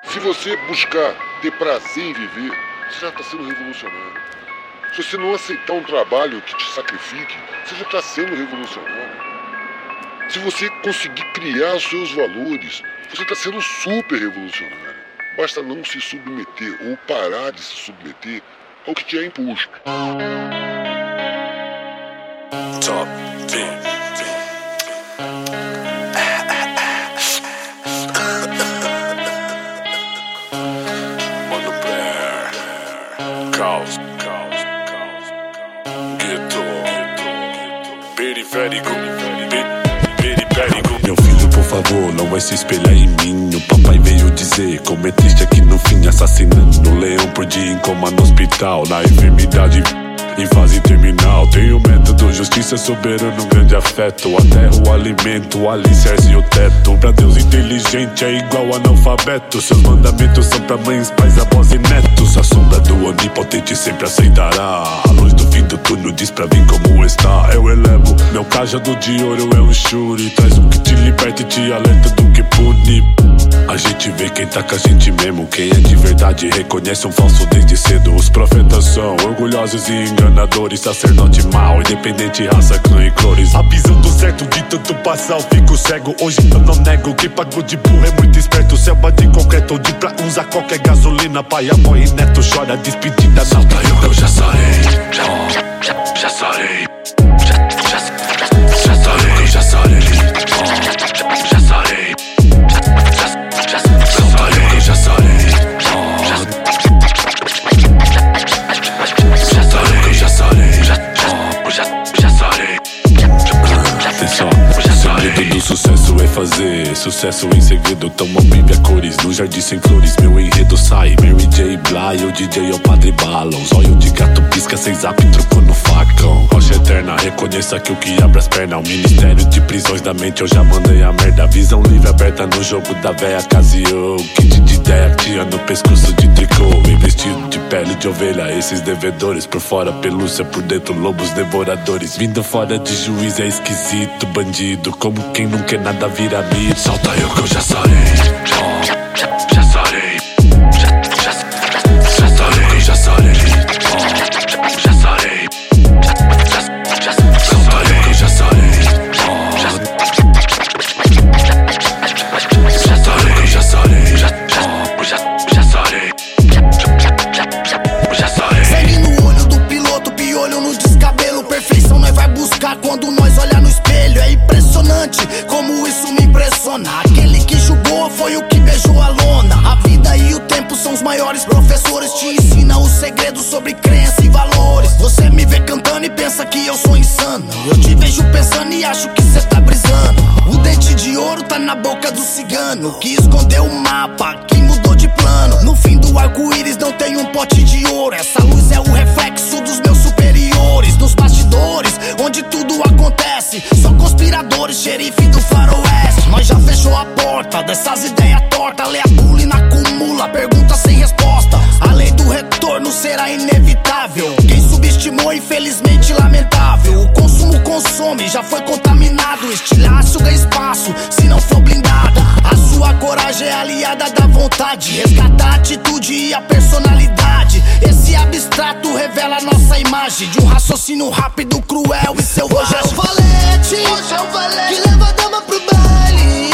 Se você buscar ter prazer em viver, você já está sendo revolucionário. Se você não aceitar um trabalho que te sacrifique, você já está sendo revolucionário. Se você conseguir criar os seus valores, você está sendo super revolucionário. Basta não se submeter ou parar de se submeter ao que te é imposto. Top Mano Blair, caos, gueto, periférico. Meu filho, por favor, não vai se espelhar em mim. O papai veio dizer como é triste aqui no fim, assassinando um leão por dia em coma no hospital, na enfermidade em fase terminal. Tem o método, justiça soberana, um grande afeto. A terra, o alimento, o alicerce e o teto. Pra Deus inteligente é igual analfabeto. Seus mandamentos são pra mães, pais, avós e netos. A sombra do onipotente sempre aceitará. A luz do fim do túnel diz pra vir como está. Eu elevo meu cajado de ouro, é um shuri. Traz o que te liberta e te alerta do que pune. A gente vê quem tá com a gente mesmo. Quem é de verdade reconhece um falso desde cedo. Os profetas são orgulhosos e enganadores. Sacerdote mau, independente, raça, clã e cores. Avisando certo de tanto passar, eu fico cego. Hoje eu não nego, quem pagou de burro é muito esperto. Selva de concreto, de pra usar qualquer gasolina. Pai, avó e neto chora despedida. Solta eu já sarei, já sarei. Já sarei, já sarei. Já sarei. Já sarei. Atenção, o segredo do sucesso é fazer sucesso em segredo. Toma bíblia cores no jardim sem flores. Meu enredo sai, Mary J. Bly. O DJ é o Padre Balão. Zóio de gato pisca sem zap, truco no facão. Rocha eterna, reconheça que o que abre as pernas. O ministério de prisões da mente, eu já mandei a merda. Visão livre aberta no jogo da véia Casio. Kit de ideia que tinha no pescoço de tricô. Vestido de pele de ovelha, esses devedores. Por fora pelúcia, por dentro lobos devoradores. Vindo fora de juiz é esquisito, bandido. Como quem não quer nada vira mito. Solta eu que eu já sarei. Já sarei. Já sarei, já sarei. Já sarei. Já sarei, já sarei. Já sarei, já sarei. Já sarei. Sangue no olho do piloto, piolho no descabelo. Perfeição nós vai buscar quando nós olhar no espelho. É impressionante como isso me impressiona. Aquele que julgou foi o que beijou a lona. A vida e o tempo são os maiores professores. Te ensina os segredos sobre crença e valores. Você me vê cantando e pensa que eu sou insano. Eu te vejo pensando e acho que cê tá brisando. O dente de ouro tá na boca do cigano que escondeu o mapa, que mudou de plano. No fim do arco-íris não tem um pote de ouro. Essa luz é o reflexo dos meus superiores. Nos bastidores, onde tudo acontece, só conspiradores, xerife do faroeste. Nós já fechou a porta dessas ideias tortas. Lê a bula e não acumula, pergunta sem resposta. A lei do retorno será inevitável. Quem subestimou, infelizmente lamentável. O consumo consome, já foi contaminado. Estilhaço ganha espaço, se não for blindado. A sua coragem é aliada da vontade. Resgata a atitude e a personalidade. Esse abstrato revela a nossa imagem de um raciocínio rápido, cruel e selvagem. Hoje é o valete que leva a dama pro baile.